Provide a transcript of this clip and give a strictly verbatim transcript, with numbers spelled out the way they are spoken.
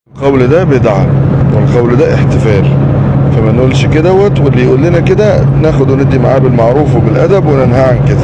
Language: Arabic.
القول ده بدعة والقول ده احتفال، فما نقولش كدهوت، واللي يقول لنا كده ناخد وندي معاه بالمعروف وبالأدب وننهى عن كده.